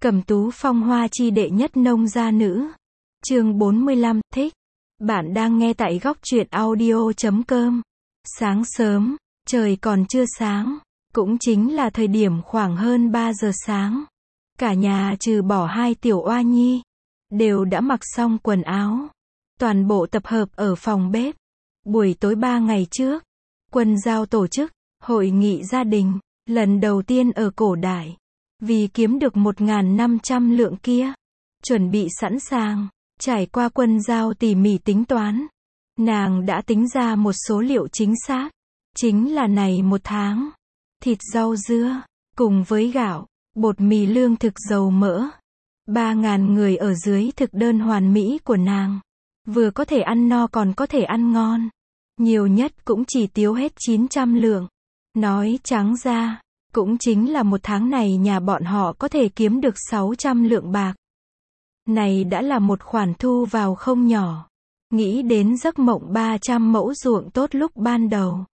Cẩm Tú phong hoa chi đệ nhất nông gia nữ. Chương 45, thích. Bạn đang nghe tại góc truyện audio.com. Sáng sớm, trời còn chưa sáng, cũng chính là thời điểm khoảng hơn 3 giờ sáng. Cả nhà trừ bỏ hai tiểu oa nhi, đều đã mặc xong quần áo. Toàn bộ tập hợp ở phòng bếp. Buổi tối 3 ngày trước, Quân Giao tổ chức hội nghị gia đình, lần đầu tiên ở cổ đại. Vì kiếm được 1.500 lượng kia, chuẩn bị sẵn sàng, trải qua Quân Giao tỉ mỉ tính toán. Nàng đã tính ra một số liệu chính xác, chính là này một tháng, thịt rau dưa, cùng với gạo, bột mì lương thực dầu mỡ. 3.000 người ở dưới thực đơn hoàn mỹ của nàng. Vừa có thể ăn no còn có thể ăn ngon. Nhiều nhất cũng chỉ tiêu hết 900 lượng. Nói trắng ra, cũng chính là một tháng này nhà bọn họ có thể kiếm được 600 lượng bạc. Này đã là một khoản thu vào không nhỏ. Nghĩ đến giấc mộng 300 mẫu ruộng tốt lúc ban đầu.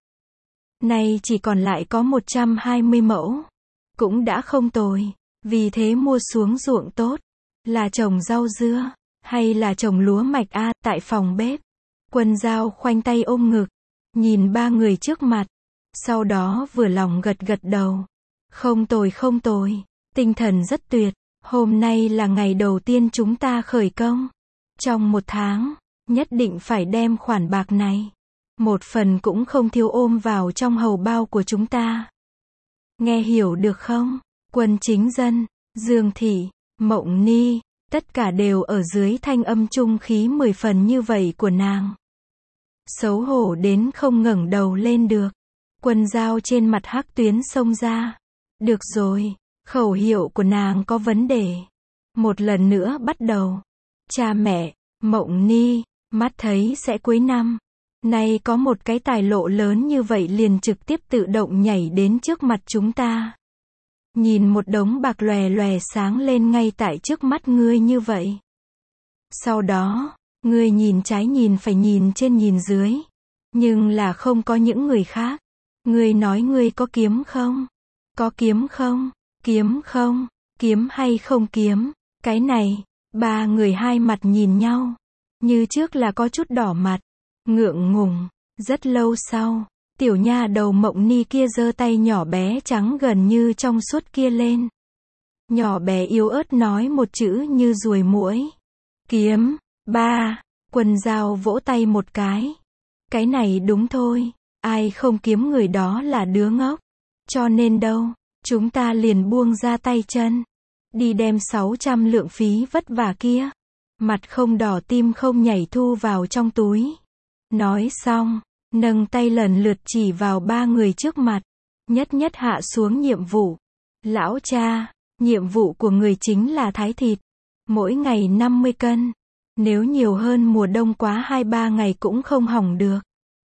Nay chỉ còn lại có 120 mẫu. Cũng đã không tồi. Vì thế mua xuống ruộng tốt. Là trồng rau dưa, hay là trồng lúa mạch a, tại phòng bếp. Quân Giao khoanh tay ôm ngực, nhìn ba người trước mặt. Sau đó vừa lòng gật gật đầu. Không tồi không tồi, tinh thần rất tuyệt. Hôm nay là ngày đầu tiên chúng ta khởi công. Trong một tháng, nhất định phải đem khoản bạc này. Một phần cũng không thiếu ôm vào trong hầu bao của chúng ta. Nghe hiểu được không? Quân Chính Dân, Dương Thị, Mộng Ni, tất cả đều ở dưới thanh âm trung khí 10 phần như vậy của nàng. Xấu hổ đến không ngẩng đầu lên được. Quân Giao trên mặt hắc tuyến xông ra. Được rồi, khẩu hiệu của nàng có vấn đề. Một lần nữa bắt đầu. Cha mẹ, Mộng Ni, mắt thấy sẽ cuối năm. Nay có một cái tài lộ lớn như vậy liền trực tiếp tự động nhảy đến trước mặt chúng ta. Nhìn một đống bạc lòe lòe sáng lên ngay tại trước mắt ngươi như vậy. Sau đó, ngươi nhìn trái nhìn phải nhìn trên nhìn dưới. Nhưng là không có những người khác. Ngươi nói ngươi có kiếm không? Có kiếm không? Kiếm không? Kiếm hay không kiếm? Cái này, ba người hai mặt nhìn nhau. Như trước là có chút đỏ mặt. Ngượng ngùng. Rất lâu sau, tiểu nha đầu Mộng Ni kia giơ tay nhỏ bé trắng gần như trong suốt kia lên. Nhỏ bé yếu ớt nói một chữ như ruồi muỗi. Kiếm. Ba. Quân Giao vỗ tay một cái. Cái này đúng thôi. Ai không kiếm người đó là đứa ngốc. Cho nên đâu, chúng ta liền buông ra tay chân. Đi đem 600 lượng phí vất vả kia. Mặt không đỏ tim không nhảy thu vào trong túi. Nói xong, nâng tay lần lượt chỉ vào ba người trước mặt. Nhất nhất hạ xuống nhiệm vụ. Lão cha, nhiệm vụ của người chính là thái thịt. Mỗi ngày 50 cân. Nếu nhiều hơn mùa đông quá 2-3 ngày cũng không hỏng được.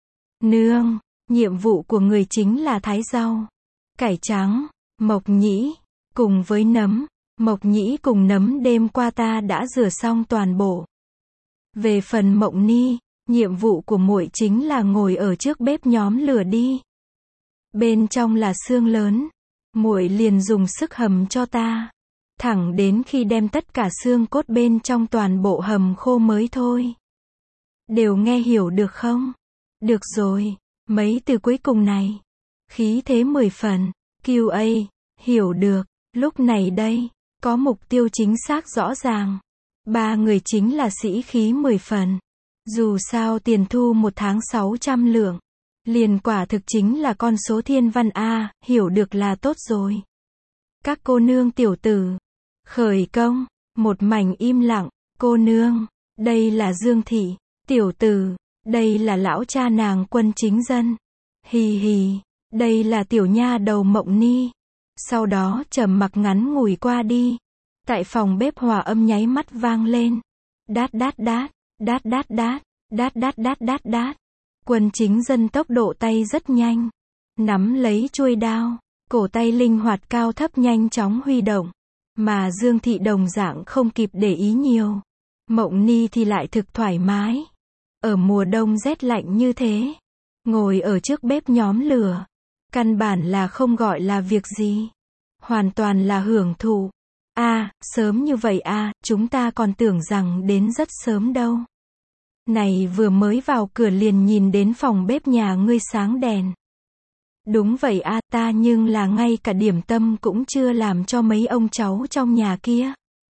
Nương, nhiệm vụ của người chính là thái rau. Cải trắng, mộc nhĩ, cùng với nấm. Mộc nhĩ cùng nấm đêm qua ta đã rửa xong toàn bộ. Về phần Mộng Ni, nhiệm vụ của muội chính là ngồi ở trước bếp nhóm lửa đi. Bên trong là xương lớn. Muội liền dùng sức hầm cho ta. Thẳng đến khi đem tất cả xương cốt bên trong toàn bộ hầm khô mới thôi. Đều nghe hiểu được không? Được rồi, mấy từ cuối cùng này. Khí thế 10 phần. QA, hiểu được. Lúc này đây, có mục tiêu chính xác rõ ràng. Ba người chính là sĩ khí 10 phần. Dù sao tiền thu một tháng 600 lượng. Liền quả thực chính là con số thiên văn A, hiểu được là tốt rồi. Các cô nương tiểu tử. Khởi công. Một mảnh im lặng. Cô nương. Đây là Dương Thị. Tiểu tử. Đây là lão cha nàng Quân Chính Dân. Hì hì. Đây là tiểu nha đầu Mộng Ni. Sau đó trầm mặc ngắn ngủi qua đi. Tại phòng bếp hòa âm nháy mắt vang lên. Đát đát đát. Đát đát đát. Đát đát đát đát đát. Quân Chính Dân tốc độ tay rất nhanh. Nắm lấy chuôi đao. Cổ tay linh hoạt cao thấp nhanh chóng huy động. Mà Dương Thị đồng dạng không kịp để ý nhiều. Mộng Ni thì lại thực thoải mái. Ở mùa đông rét lạnh như thế. Ngồi ở trước bếp nhóm lửa. Căn bản là không gọi là việc gì. Hoàn toàn là hưởng thụ. Sớm như vậy chúng ta còn tưởng rằng đến rất sớm đâu. Này vừa mới vào cửa liền nhìn đến phòng bếp nhà ngươi sáng đèn. Đúng vậy ta nhưng là ngay cả điểm tâm cũng chưa làm cho mấy ông cháu trong nhà kia.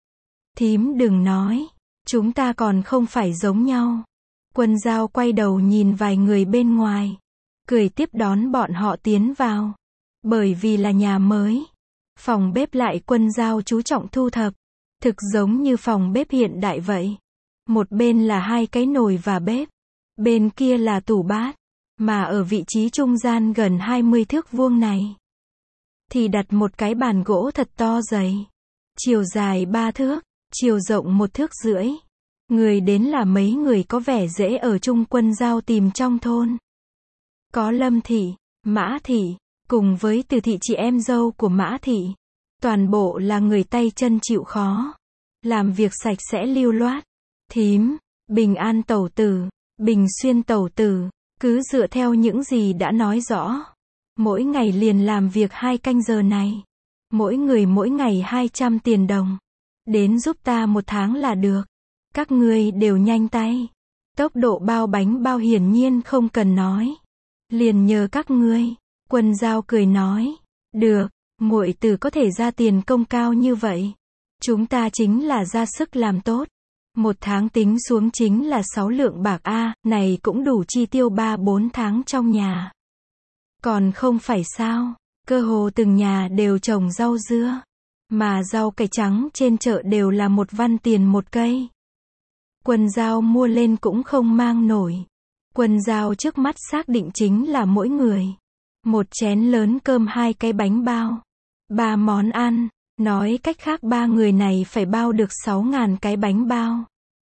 Thím đừng nói, chúng ta còn không phải giống nhau. Quân Dao quay đầu nhìn vài người bên ngoài, cười tiếp đón bọn họ tiến vào. Bởi vì là nhà mới, phòng bếp lại Quân Dao chú trọng thu thập, thực giống như phòng bếp hiện đại vậy. Một bên là 2 cái nồi và bếp, bên kia là tủ bát, mà ở vị trí trung gian gần 20 thước vuông này, thì đặt một cái bàn gỗ thật to dày, chiều dài 3 thước, chiều rộng 1 thước rưỡi. Người đến là mấy người có vẻ dễ ở chung Quân Dao tìm trong thôn. Có Lâm thị, Mã thị, cùng với Từ thị chị em dâu của Mã thị. Toàn bộ là người tay chân chịu khó, làm việc sạch sẽ lưu loát. Thím, Bình An tẩu tử, Bình Xuyên tẩu tử, cứ dựa theo những gì đã nói rõ. Mỗi ngày liền làm việc 2 canh giờ này. Mỗi người mỗi ngày 200 tiền đồng. Đến giúp ta 1 tháng là được. Các ngươi đều nhanh tay. Tốc độ bao bánh bao hiển nhiên không cần nói. Liền nhờ các ngươi. Quân Dao cười nói. Được, muội tử có thể ra tiền công cao như vậy. Chúng ta chính là ra sức làm tốt. 1 tháng tính xuống chính là 6 lượng bạc này cũng đủ chi tiêu 3-4 tháng trong nhà. Còn không phải sao, cơ hồ từng nhà đều trồng rau dưa, mà rau cải trắng trên chợ đều là 1 văn tiền 1 cây. Quân Dao mua lên cũng không mang nổi. Quân Dao trước mắt xác định chính là mỗi người 1 chén lớn cơm 2 cái bánh bao, 3 món ăn. Nói cách khác 3 người này phải bao được 6.000 cái bánh bao.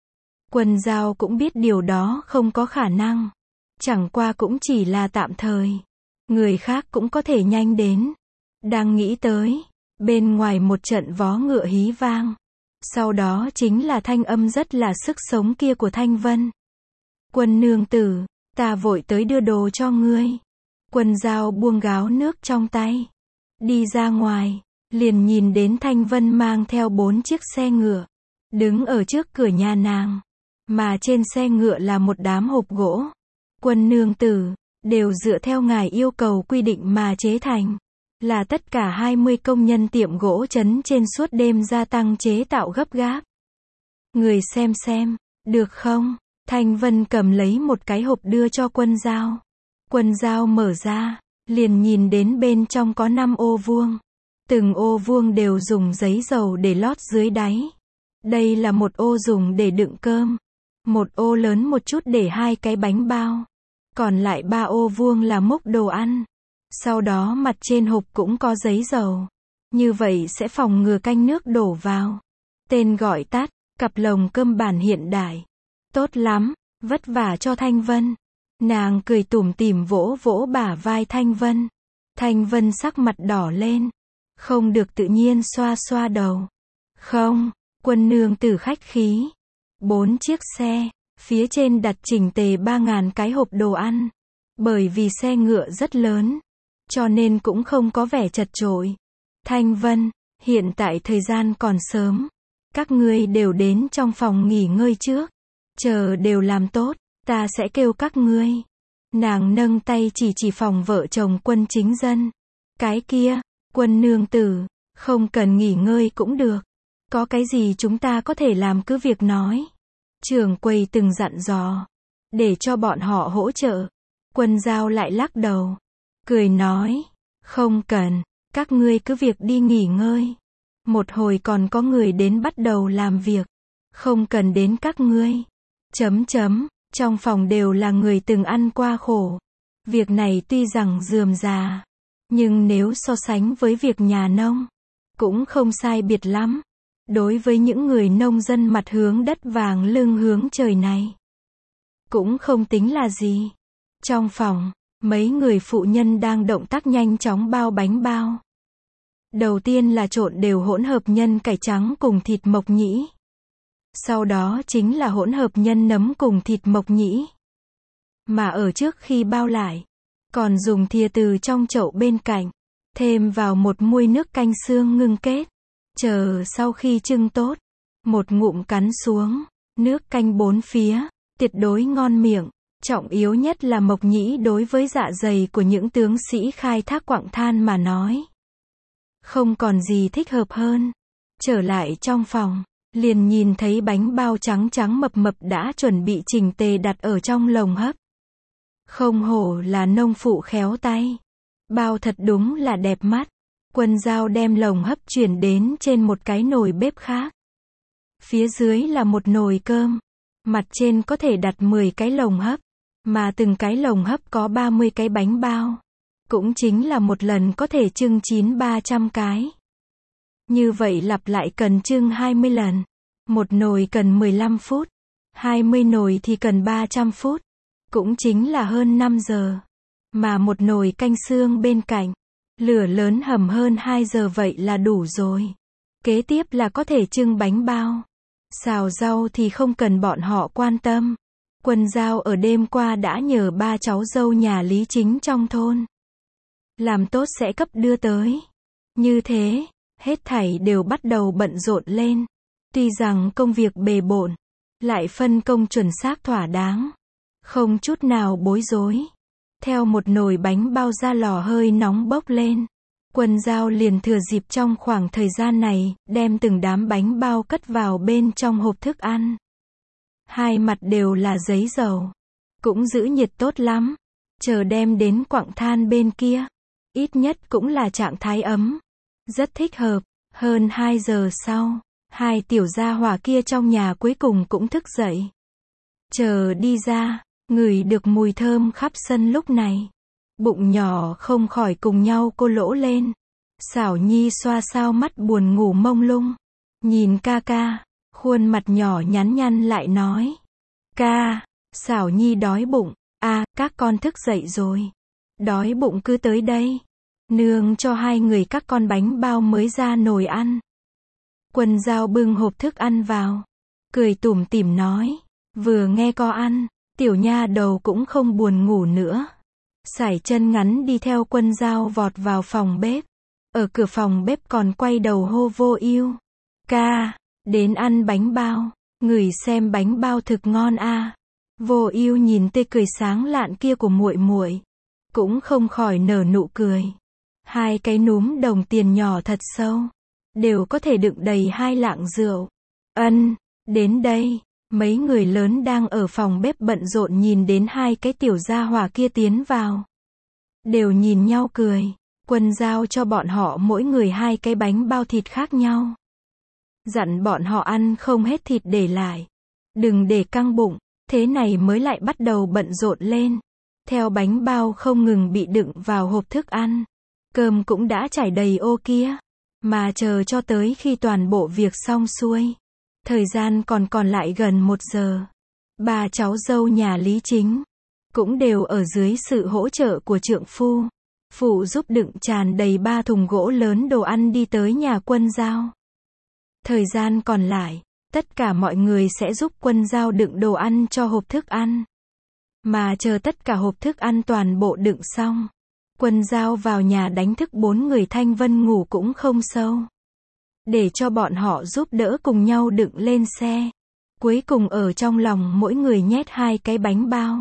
Quân Dao cũng biết điều đó không có khả năng. Chẳng qua cũng chỉ là tạm thời. Người khác cũng có thể nhanh đến. Đang nghĩ tới, bên ngoài một trận vó ngựa hí vang. Sau đó chính là thanh âm rất là sức sống kia của Thanh Vân. Quân nương tử, ta vội tới đưa đồ cho ngươi. Quân Dao buông gáo nước trong tay, đi ra ngoài. Liền nhìn đến Thanh Vân mang theo 4 chiếc xe ngựa, đứng ở trước cửa nhà nàng, mà trên xe ngựa là một đám hộp gỗ. Quân nương tử, đều dựa theo ngài yêu cầu quy định mà chế thành, là tất cả 20 công nhân tiệm gỗ trấn trên suốt đêm gia tăng chế tạo gấp gáp. Người xem, được không? Thanh Vân cầm lấy một cái hộp đưa cho Quân Dao. Quân Dao mở ra, liền nhìn đến bên trong có 5 ô vuông. Từng ô vuông đều dùng giấy dầu để lót dưới đáy. Đây là một ô dùng để đựng cơm. Một ô lớn một chút để 2 cái bánh bao. Còn lại 3 ô vuông là múc đồ ăn. Sau đó mặt trên hộp cũng có giấy dầu. Như vậy sẽ phòng ngừa canh nước đổ vào. Tên gọi tắt, cặp lồng cơm bản hiện đại. Tốt lắm, vất vả cho Thanh Vân. Nàng cười tủm tỉm vỗ vỗ bả vai Thanh Vân. Thanh Vân sắc mặt đỏ lên. Không được tự nhiên xoa xoa đầu. Không, quân nương tử khách khí. 4 chiếc xe, phía trên đặt chỉnh tề 3.000 cái hộp đồ ăn. Bởi vì xe ngựa rất lớn, cho nên cũng không có vẻ chật chội. Thanh Vân, hiện tại thời gian còn sớm. Các ngươi đều đến trong phòng nghỉ ngơi trước. Chờ đều làm tốt, ta sẽ kêu các ngươi. Nàng nâng tay chỉ phòng vợ chồng Quân Chính Dân. Cái kia, Quân nương tử, không cần nghỉ ngơi cũng được. Có cái gì chúng ta có thể làm cứ việc nói. Trưởng quầy từng dặn dò, để cho bọn họ hỗ trợ. Quân Dao lại lắc đầu, cười nói, không cần, các ngươi cứ việc đi nghỉ ngơi. Một hồi còn có người đến bắt đầu làm việc, không cần đến các ngươi. Trong phòng đều là người từng ăn qua khổ. Việc này tuy rằng rườm rà, nhưng nếu so sánh với việc nhà nông, cũng không sai biệt lắm. Đối với những người nông dân mặt hướng đất vàng lưng hướng trời này, cũng không tính là gì. Trong phòng, mấy người phụ nhân đang động tác nhanh chóng bao bánh bao. Đầu tiên là trộn đều hỗn hợp nhân cải trắng cùng thịt mộc nhĩ. Sau đó chính là hỗn hợp nhân nấm cùng thịt mộc nhĩ. Mà ở trước khi bao lại, còn dùng thìa từ trong chậu bên cạnh, thêm vào một muôi nước canh xương ngưng kết. Chờ sau khi trưng tốt, một ngụm cắn xuống, nước canh bốn phía, tuyệt đối ngon miệng. Trọng yếu nhất là mộc nhĩ đối với dạ dày của những tướng sĩ khai thác quặng than mà nói. Không còn gì thích hợp hơn. Trở lại trong phòng, liền nhìn thấy bánh bao trắng trắng mập mập đã chuẩn bị chỉnh tề đặt ở trong lồng hấp. Không hổ là nông phụ khéo tay. Bao thật đúng là đẹp mắt. Quân Dao đem lồng hấp chuyển đến trên một cái nồi bếp khác. Phía dưới là một nồi cơm. Mặt trên có thể đặt 10 cái lồng hấp. Mà từng cái lồng hấp có 30 cái bánh bao. Cũng chính là một lần có thể trưng chín 300 cái. Như vậy lặp lại cần trưng 20 lần. Một nồi cần 15 phút. 20 nồi thì cần 300 phút. Cũng chính là hơn 5 giờ. Mà một nồi canh xương bên cạnh. Lửa lớn hầm hơn 2 giờ vậy là đủ rồi. Kế tiếp là có thể trưng bánh bao. Xào rau thì không cần bọn họ quan tâm. Quân Dao ở đêm qua đã nhờ ba cháu dâu nhà Lý Chính trong thôn. Làm tốt sẽ cấp đưa tới. Như thế, hết thảy đều bắt đầu bận rộn lên. Tuy rằng công việc bề bộn, lại phân công chuẩn xác thỏa đáng. Không chút nào bối rối. Theo một nồi bánh bao ra lò hơi nóng bốc lên. Quân Dao liền thừa dịp trong khoảng thời gian này, đem từng đám bánh bao cất vào bên trong hộp thức ăn. Hai mặt đều là giấy dầu. Cũng giữ nhiệt tốt lắm. Chờ đem đến quặng than bên kia. Ít nhất cũng là trạng thái ấm. Rất thích hợp. Hơn 2 giờ sau, hai tiểu gia hỏa kia trong nhà cuối cùng cũng thức dậy. Chờ đi ra, ngửi được mùi thơm khắp sân lúc này. Bụng nhỏ không khỏi cùng nhau cô lỗ lên. Xảo Nhi xoa xao mắt buồn ngủ mông lung. Nhìn ca ca, khuôn mặt nhỏ nhắn nhăn lại nói. Ca, Xảo Nhi đói bụng. Các con thức dậy rồi. Đói bụng cứ tới đây. Nương cho hai người các con bánh bao mới ra nồi ăn. Quân Dao bưng hộp thức ăn vào. Cười tủm tỉm nói. Vừa nghe có ăn, tiểu nha đầu cũng không buồn ngủ nữa. Sải chân ngắn đi theo Quân Dao vọt vào phòng bếp. Ở cửa phòng bếp còn quay đầu hô Vô Ưu. Ca, đến ăn bánh bao. Ngửi xem bánh bao thực ngon a. Vô Ưu nhìn tê cười sáng lạn kia của muội muội, cũng không khỏi nở nụ cười. Hai cái núm đồng tiền nhỏ thật sâu, đều có thể đựng đầy 2 lạng rượu. Đến đây, mấy người lớn đang ở phòng bếp bận rộn nhìn đến hai cái tiểu gia hỏa kia tiến vào. Đều nhìn nhau cười. Quân Dao cho bọn họ mỗi người 2 cái bánh bao thịt khác nhau. Dặn bọn họ ăn không hết thịt để lại. Đừng để căng bụng. Thế này mới lại bắt đầu bận rộn lên. Theo bánh bao không ngừng bị đựng vào hộp thức ăn. Cơm cũng đã trải đầy ô kia. Mà chờ cho tới khi toàn bộ việc xong xuôi. Thời gian còn lại gần 1 giờ. Ba cháu dâu nhà Lý Chính cũng đều ở dưới sự hỗ trợ của trượng phu. Phụ giúp đựng tràn đầy 3 thùng gỗ lớn đồ ăn đi tới nhà Quân Dao. Thời gian còn lại, tất cả mọi người sẽ giúp Quân Dao đựng đồ ăn cho hộp thức ăn. Mà chờ tất cả hộp thức ăn toàn bộ đựng xong, Quân Dao vào nhà đánh thức 4 người Thanh Vân ngủ cũng không sâu. Để cho bọn họ giúp đỡ cùng nhau đựng lên xe. Cuối cùng ở trong lòng mỗi người nhét 2 cái bánh bao.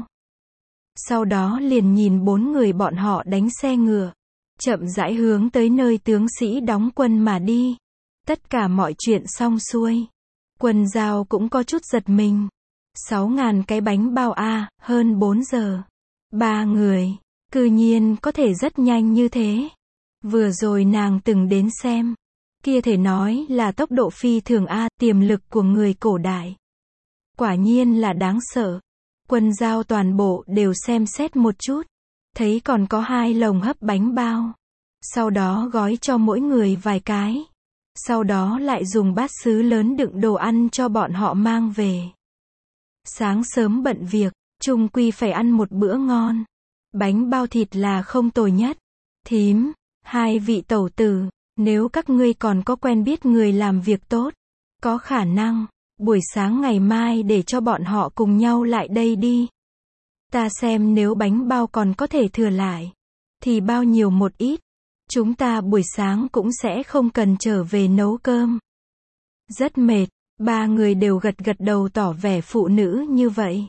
Sau đó liền nhìn 4 người bọn họ đánh xe ngựa, chậm rãi hướng tới nơi tướng sĩ đóng quân mà đi. Tất cả mọi chuyện xong xuôi. Quân Dao cũng có chút giật mình. 6.000 cái bánh bao hơn 4 giờ. 3 người, cư nhiên có thể rất nhanh như thế. Vừa rồi nàng từng đến xem. Kia thể nói là tốc độ phi thường tiềm lực của người cổ đại. Quả nhiên là đáng sợ. Quân Dao toàn bộ đều xem xét một chút. Thấy còn có 2 lồng hấp bánh bao. Sau đó gói cho mỗi người vài cái. Sau đó lại dùng bát sứ lớn đựng đồ ăn cho bọn họ mang về. Sáng sớm bận việc, chung quy phải ăn một bữa ngon. Bánh bao thịt là không tồi nhất. Thím, 2 vị tẩu tử, nếu các ngươi còn có quen biết người làm việc tốt, có khả năng, buổi sáng ngày mai để cho bọn họ cùng nhau lại đây đi. Ta xem nếu bánh bao còn có thể thừa lại, thì bao nhiêu một ít. Chúng ta buổi sáng cũng sẽ không cần trở về nấu cơm. Rất mệt, ba người đều gật gật đầu tỏ vẻ phụ nữ như vậy.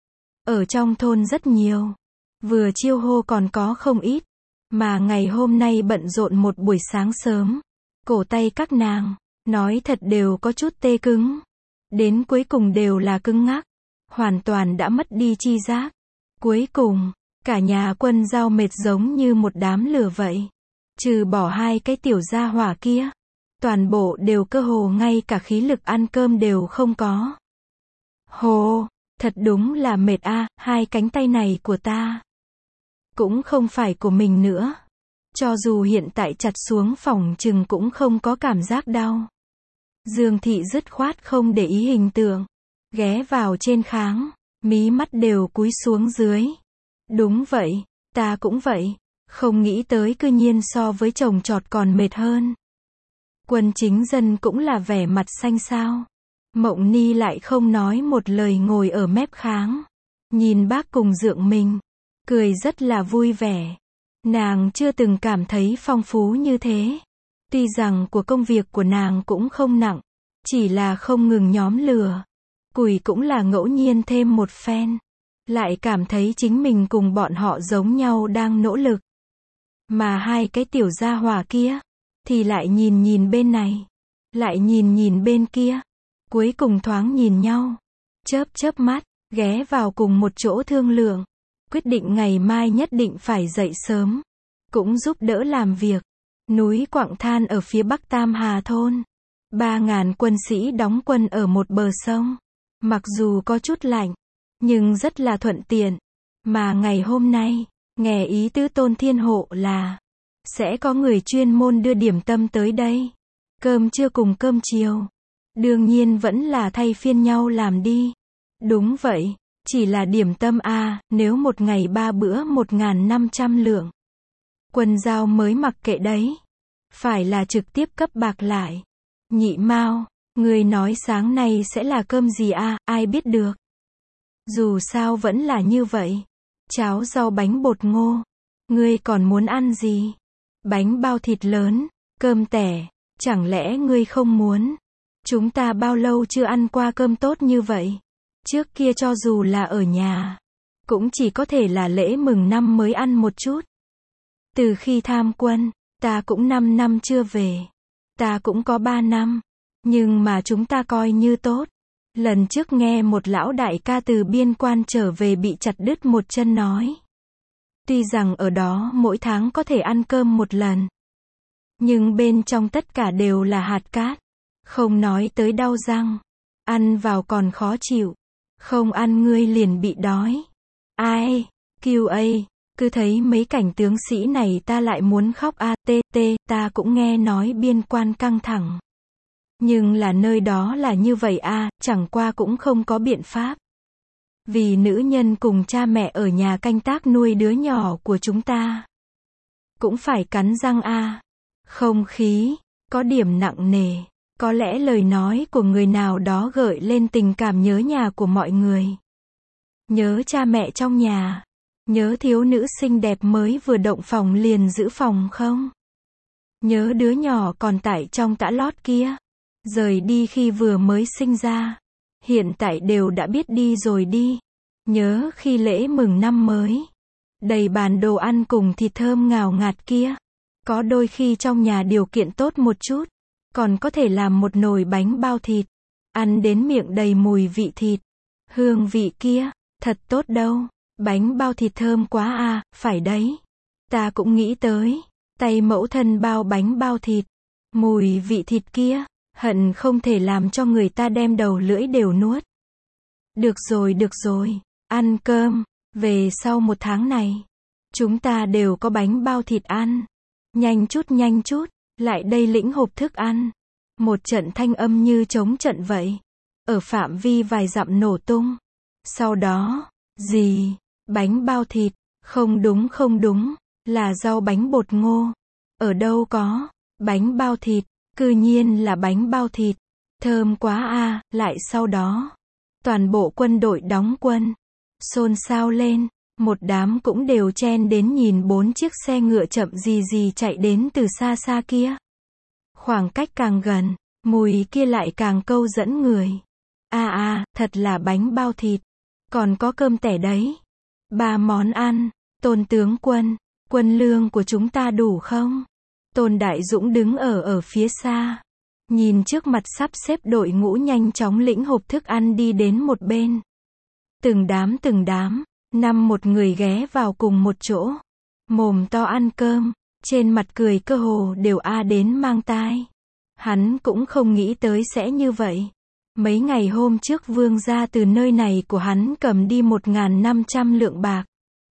Ở trong thôn rất nhiều. Vừa chiêu hô còn có không ít. Mà ngày hôm nay bận rộn một buổi sáng sớm. Cổ tay các nàng, nói thật đều có chút tê cứng. Đến cuối cùng đều là cứng ngắc. Hoàn toàn đã mất đi chi giác. Cuối cùng, cả nhà Quân Dao mệt giống như một đám lửa vậy. Trừ bỏ hai cái tiểu gia hỏa kia. Toàn bộ đều cơ hồ ngay cả khí lực ăn cơm đều không có. Hồ, thật đúng là mệt a, hai cánh tay này của ta. Cũng không phải của mình nữa. Cho dù hiện tại chặt xuống phỏng chừng cũng không có cảm giác đau. Dương Thị dứt khoát không để ý hình tượng. Ghé vào trên kháng, mí mắt đều cúi xuống dưới. Đúng vậy, ta cũng vậy. Không nghĩ tới cư nhiên so với chồng trọt còn mệt hơn. Quân Chính Dân cũng là vẻ mặt xanh xao. Mộng Ni lại không nói một lời ngồi ở mép kháng. Nhìn bác cùng dượng mình. Cười rất là vui vẻ. Nàng chưa từng cảm thấy phong phú như thế. Tuy rằng của công việc của nàng cũng không nặng. Chỉ là không ngừng nhóm lửa. Củi cũng là ngẫu nhiên thêm một phen. Lại cảm thấy chính mình cùng bọn họ giống nhau đang nỗ lực. Mà hai cái tiểu gia hỏa kia. Thì lại nhìn nhìn bên này. Lại nhìn nhìn bên kia. Cuối cùng thoáng nhìn nhau. Chớp chớp mắt. Ghé vào cùng một chỗ thương lượng. Quyết định ngày mai nhất định phải dậy sớm. Cũng giúp đỡ làm việc. Núi Quặng Than ở phía bắc Tam Hà thôn. 3.000 quân sĩ đóng quân ở một bờ sông. Mặc dù có chút lạnh. Nhưng rất là thuận tiện. Mà ngày hôm nay, nghe ý tứ Tôn Thiên Hộ là sẽ có người chuyên môn đưa điểm tâm tới đây. Cơm trưa cùng cơm chiều. Đương nhiên vẫn là thay phiên nhau làm đi. Đúng vậy. Chỉ là điểm tâm a, nếu một ngày 3 bữa 1.500 lượng. Quân Dao mới mặc kệ đấy. Phải là trực tiếp cấp bạc lại. Nhị Mao, người nói sáng nay sẽ là cơm gì a, ai biết được. Dù sao vẫn là như vậy. Cháo rau bánh bột ngô. Ngươi còn muốn ăn gì? Bánh bao thịt lớn, cơm tẻ, chẳng lẽ ngươi không muốn? Chúng ta bao lâu chưa ăn qua cơm tốt như vậy? Trước kia cho dù là ở nhà, cũng chỉ có thể là lễ mừng năm mới ăn một chút. Từ khi tham quân, ta cũng 5 năm chưa về. Ta cũng có 3 năm. Nhưng mà chúng ta coi như tốt. Lần trước nghe một lão đại ca từ biên quan trở về bị chặt đứt một chân nói. Tuy rằng ở đó mỗi tháng có thể ăn cơm một lần. Nhưng bên trong tất cả đều là hạt cát. Không nói tới đau răng. Ăn vào còn khó chịu. Không ăn ngươi liền bị đói. Ai, QA, cứ thấy mấy cảnh tướng sĩ này ta lại muốn khóc a, ta cũng nghe nói biên quan căng thẳng. Nhưng là nơi đó là như vậy a, chẳng qua cũng không có biện pháp. Vì nữ nhân cùng cha mẹ ở nhà canh tác nuôi đứa nhỏ của chúng ta. Cũng phải cắn răng a. Không khí, có điểm nặng nề. Có lẽ lời nói của người nào đó gợi lên tình cảm nhớ nhà của mọi người. Nhớ cha mẹ trong nhà. Nhớ thiếu nữ xinh đẹp mới vừa động phòng liền giữ phòng không? Nhớ đứa nhỏ còn tại trong tã lót kia. Rời đi khi vừa mới sinh ra. Hiện tại đều đã biết đi rồi đi. Nhớ khi lễ mừng năm mới. Đầy bàn đồ ăn cùng thịt thơm ngào ngạt kia. Có đôi khi trong nhà điều kiện tốt một chút. Còn có thể làm một nồi bánh bao thịt. Ăn đến miệng đầy mùi vị thịt. Hương vị kia, thật tốt đâu. Bánh bao thịt thơm quá à, phải đấy. Ta cũng nghĩ tới. Tay mẫu thân bao bánh bao thịt. Mùi vị thịt kia, hận không thể làm cho người ta đem đầu lưỡi đều nuốt. Được rồi. Ăn cơm. Về sau 1 tháng này. Chúng ta đều có bánh bao thịt ăn. Nhanh chút. Lại đây lĩnh hộp thức ăn. Một trận thanh âm như trống trận vậy. Ở phạm vi vài dặm nổ tung. Sau đó, gì? Bánh bao thịt. Không đúng. Là rau bánh bột ngô. Ở đâu có? Bánh bao thịt. Cư nhiên là bánh bao thịt. Thơm quá à, lại sau đó. Toàn bộ quân đội đóng quân. Xôn xao lên. Một đám cũng đều chen đến nhìn 4 chiếc xe ngựa chậm rì rì chạy đến từ xa xa kia. Khoảng cách càng gần, mùi kia lại càng câu dẫn người. Thật là bánh bao thịt. Còn có cơm tẻ đấy. 3 món ăn. Tôn tướng quân, quân lương của chúng ta đủ không? Tôn Đại Dũng đứng ở phía xa. Nhìn trước mặt sắp xếp đội ngũ nhanh chóng lĩnh hộp thức ăn đi đến một bên. Từng đám, 1 người ghé vào cùng một chỗ. Mồm to ăn cơm, trên mặt cười cơ hồ đều đến mang tai. Hắn cũng không nghĩ tới sẽ như vậy. Mấy ngày hôm trước vương gia từ nơi này của hắn cầm đi 1.500 lượng bạc.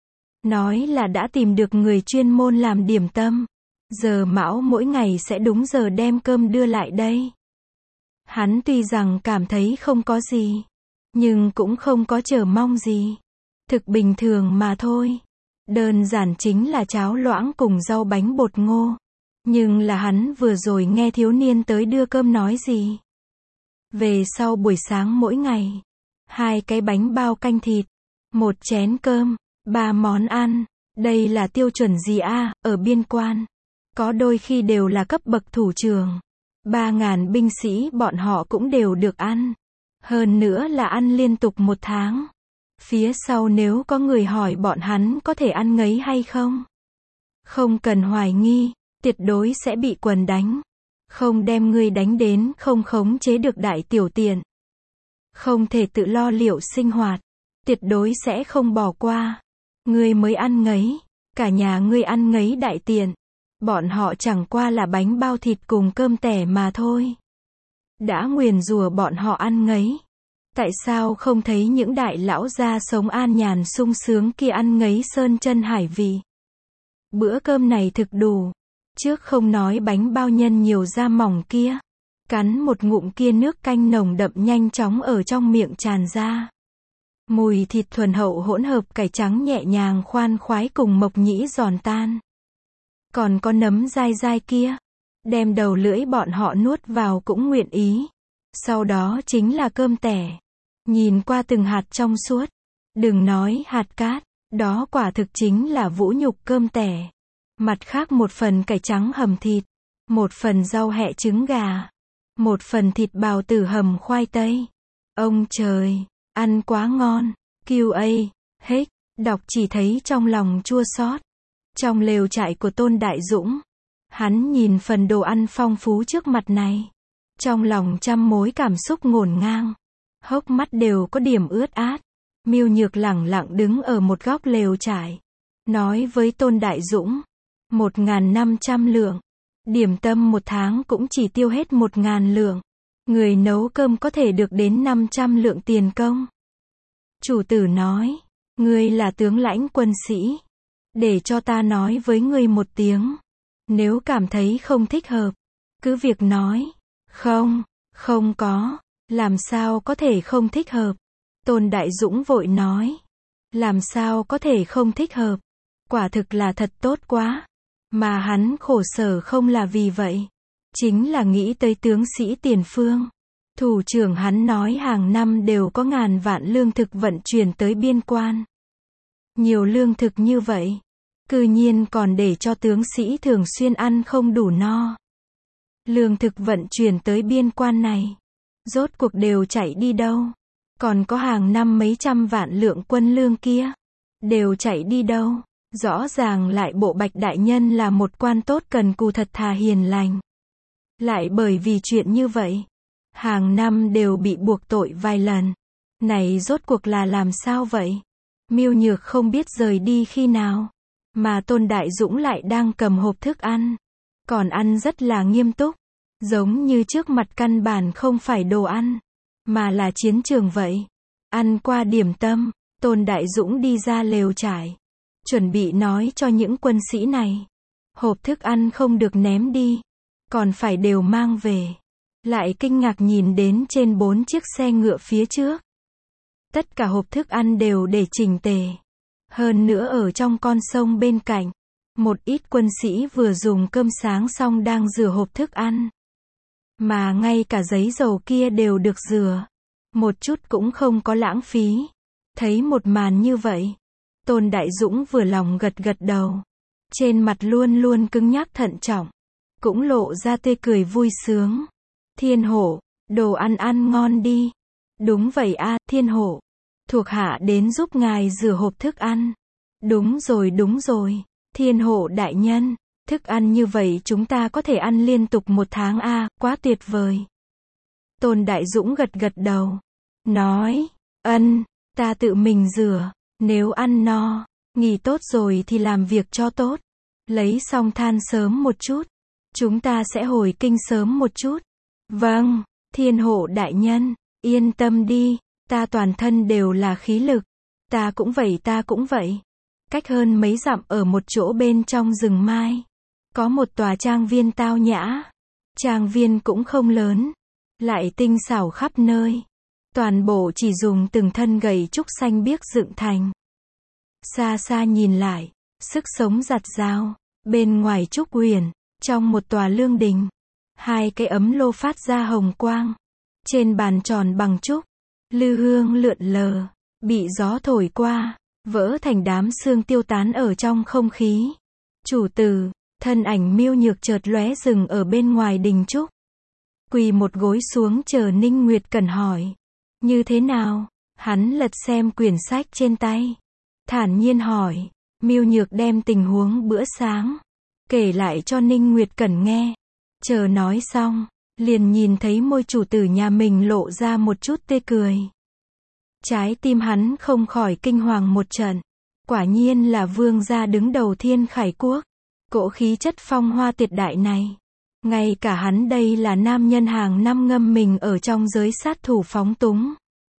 Nói là đã tìm được người chuyên môn làm điểm tâm. Giờ mão mỗi ngày sẽ đúng giờ đem cơm đưa lại đây. Hắn tuy rằng cảm thấy không có gì, nhưng cũng không có chờ mong gì. Thực bình thường mà thôi. Đơn giản chính là cháo loãng cùng rau bánh bột ngô. Nhưng là hắn vừa rồi nghe thiếu niên tới đưa cơm nói gì. Về sau buổi sáng mỗi ngày, 2 cái bánh bao canh thịt, 1 chén cơm, 3 món ăn. Đây là tiêu chuẩn gì ở biên quan. Có đôi khi đều là cấp bậc thủ trưởng. 3.000 binh sĩ bọn họ cũng đều được ăn. Hơn nữa là ăn liên tục 1 tháng. Phía sau nếu có người hỏi bọn hắn có thể ăn ngấy hay không? Không cần hoài nghi, tuyệt đối sẽ bị quần đánh. Không đem ngươi đánh đến không khống chế được đại tiểu tiện. Không thể tự lo liệu sinh hoạt. Tuyệt đối sẽ không bỏ qua. Ngươi mới ăn ngấy. Cả nhà ngươi ăn ngấy đại tiện. Bọn họ chẳng qua là bánh bao thịt cùng cơm tẻ mà thôi. Đã nguyền rủa bọn họ ăn ngấy. Tại sao không thấy những đại lão gia sống an nhàn sung sướng kia ăn ngấy sơn chân hải vị? Bữa cơm này thực đủ. Trước không nói bánh bao nhân nhiều da mỏng kia. Cắn một ngụm kia nước canh nồng đậm nhanh chóng ở trong miệng tràn ra. Mùi thịt thuần hậu hỗn hợp cải trắng nhẹ nhàng khoan khoái cùng mộc nhĩ giòn tan. Còn có nấm dai dai kia. Đem đầu lưỡi bọn họ nuốt vào cũng nguyện ý. Sau đó chính là cơm tẻ. Nhìn qua từng hạt trong suốt. Đừng nói hạt cát. Đó quả thực chính là vũ nhục cơm tẻ. Mặt khác 1 phần cải trắng hầm thịt. 1 phần rau hẹ trứng gà. 1 phần thịt bào tử hầm khoai tây. Ông trời, ăn quá ngon. QA, hết, đọc chỉ thấy trong lòng chua xót. Trong lều trại của Tôn Đại Dũng, hắn nhìn phần đồ ăn phong phú trước mặt này. Trong lòng trăm mối cảm xúc ngổn ngang. Hốc mắt đều có điểm ướt át. Miêu Nhược lẳng lặng đứng ở một góc lều trại. Nói với Tôn Đại Dũng. 1.500 lượng. Điểm tâm 1 tháng cũng chỉ tiêu hết 1.000 lượng. Người nấu cơm có thể được đến 500 lượng tiền công. Chủ tử nói. Ngươi là tướng lãnh quân sĩ. Để cho ta nói với ngươi một tiếng. Nếu cảm thấy không thích hợp. Cứ việc nói. Không có. Làm sao có thể không thích hợp? Tôn Đại Dũng vội nói. Làm sao có thể không thích hợp? Quả thực là thật tốt quá. Mà hắn khổ sở không là vì vậy. Chính là nghĩ tới tướng sĩ Tiền Phương. Thủ trưởng hắn nói hàng năm đều có ngàn vạn lương thực vận chuyển tới biên quan. Nhiều lương thực như vậy. Cư nhiên còn để cho tướng sĩ thường xuyên ăn không đủ no. Lương thực vận chuyển tới biên quan này. Rốt cuộc đều chạy đi đâu? Còn có hàng năm mấy trăm vạn lượng quân lương kia. Đều chạy đi đâu? Rõ ràng lại bộ Bạch đại nhân là một quan tốt cần cù thật thà hiền lành. Lại bởi vì chuyện như vậy. Hàng năm đều bị buộc tội vài lần. Này rốt cuộc là làm sao vậy? Miêu Nhược không biết rời đi khi nào. Mà Tôn Đại Dũng lại đang cầm hộp thức ăn. Còn ăn rất là nghiêm túc. Giống như trước mặt căn bản không phải đồ ăn. Mà là chiến trường vậy. Ăn qua điểm tâm. Tôn Đại Dũng đi ra lều trại. Chuẩn bị nói cho những quân sĩ này. Hộp thức ăn không được ném đi. Còn phải đều mang về. Lại kinh ngạc nhìn đến trên 4 chiếc xe ngựa phía trước. Tất cả hộp thức ăn đều để chỉnh tề. Hơn nữa ở trong con sông bên cạnh. Một ít quân sĩ vừa dùng cơm sáng xong đang rửa hộp thức ăn. Mà ngay cả giấy dầu kia đều được rửa. Một chút cũng không có lãng phí. Thấy một màn như vậy. Tôn Đại Dũng vừa lòng gật gật đầu. Trên mặt luôn luôn cứng nhắc thận trọng. Cũng lộ ra tươi cười vui sướng. Thiên Hổ, đồ ăn ăn ngon đi. Đúng vậy a, Thiên Hổ. Thuộc hạ đến giúp ngài rửa hộp thức ăn. Đúng rồi, Thiên Hổ đại nhân. Thức ăn như vậy chúng ta có thể ăn liên tục 1 tháng a, quá tuyệt vời. Tôn Đại Dũng gật gật đầu. Nói, ta tự mình rửa. Nếu ăn no, nghỉ tốt rồi thì làm việc cho tốt. Lấy xong than sớm một chút. Chúng ta sẽ hồi kinh sớm một chút. Vâng, Thiên Hổ đại nhân, yên tâm đi, ta toàn thân đều là khí lực. Ta cũng vậy. Cách hơn mấy dặm ở một chỗ bên trong rừng mai. Có một tòa trang viên tao nhã. Trang viên cũng không lớn. Lại tinh xảo khắp nơi. Toàn bộ chỉ dùng từng thân gậy trúc xanh biếc dựng thành. Xa xa nhìn lại, sức sống rặt rào. Bên ngoài trúc huyền, trong một tòa lương đình. 2 cái ấm lô phát ra hồng quang. Trên bàn tròn bằng trúc, lư hương lượn lờ, bị gió thổi qua, vỡ thành đám sương tiêu tán ở trong không khí. Chủ tử, thân ảnh Miêu Nhược chợt lóe dừng ở bên ngoài đình trúc. Quỳ một gối xuống chờ Ninh Nguyệt Cẩn hỏi. Như thế nào? Hắn lật xem quyển sách trên tay. Thản nhiên hỏi. Miêu Nhược đem tình huống bữa sáng kể lại cho Ninh Nguyệt Cẩn nghe. Chờ nói xong, liền nhìn thấy môi chủ tử nhà mình lộ ra một chút tươi cười. Trái tim hắn không khỏi kinh hoàng một trận. Quả nhiên là vương gia đứng đầu Thiên Khải Quốc. Cỗ khí chất phong hoa tuyệt đại này. Ngay cả hắn đây là nam nhân hàng năm ngâm mình ở trong giới sát thủ phóng túng.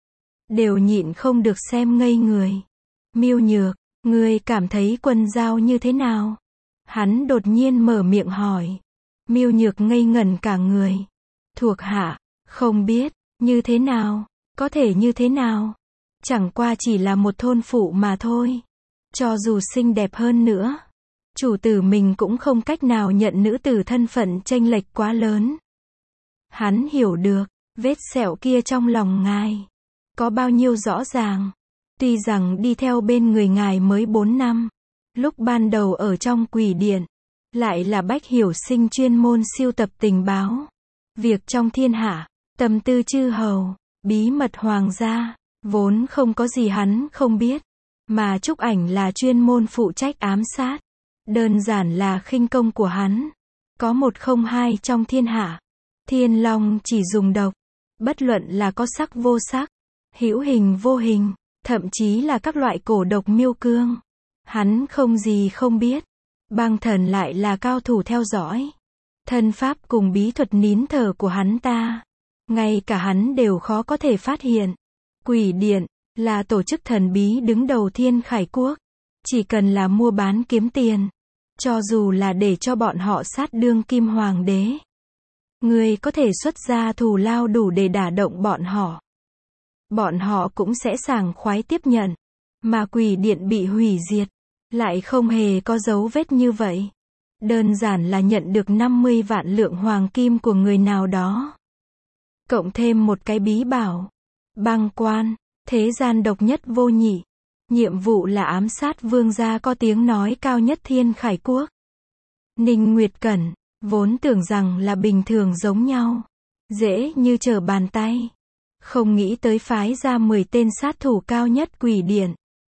Đều nhịn không được xem ngây người. Miêu Nhược, ngươi cảm thấy Quân Giao như thế nào? Hắn đột nhiên mở miệng hỏi. Miêu Nhược ngây ngẩn cả người. Thuộc hạ, không biết, như thế nào, có thể như thế nào? Chẳng qua chỉ là một thôn phụ mà thôi. Cho dù xinh đẹp hơn nữa, chủ tử mình cũng không cách nào nhận nữ tử thân phận chênh lệch quá lớn. Hắn hiểu được, vết sẹo kia trong lòng ngài có bao nhiêu rõ ràng. Tuy rằng đi theo bên người ngài mới 4 năm, lúc ban đầu ở trong quỷ điện, lại là Bách Hiểu Sinh chuyên môn siêu tập tình báo. Việc trong thiên hạ, tâm tư chư hầu, bí mật hoàng gia, vốn không có gì hắn không biết. Mà Trúc Ảnh là chuyên môn phụ trách ám sát. Đơn giản là khinh công của hắn. Có 1 không 2 trong thiên hạ. Thiên Long chỉ dùng độc. Bất luận là có sắc vô sắc, hữu hình vô hình, thậm chí là các loại cổ độc miêu cương. Hắn không gì không biết. Băng Thần lại là cao thủ theo dõi. Thân pháp cùng bí thuật nín thở của hắn ta, ngay cả hắn đều khó có thể phát hiện. Quỷ điện là tổ chức thần bí đứng đầu Thiên Khải Quốc. Chỉ cần là mua bán kiếm tiền, cho dù là để cho bọn họ sát đương kim hoàng đế, người có thể xuất ra thù lao đủ để đả động bọn họ. Bọn họ cũng sẽ sảng khoái tiếp nhận. Mà quỷ điện bị hủy diệt, lại không hề có dấu vết như vậy. Đơn giản là nhận được 50 vạn lượng hoàng kim của người nào đó. Cộng thêm một cái bí bảo. Băng quan, thế gian độc nhất vô nhị. Nhiệm vụ là ám sát vương gia có tiếng nói cao nhất Thiên Khải Quốc. Ninh Nguyệt Cẩn, vốn tưởng rằng là bình thường giống nhau. Dễ như trở bàn tay. Không nghĩ tới phái ra 10 tên sát thủ cao nhất quỷ điện.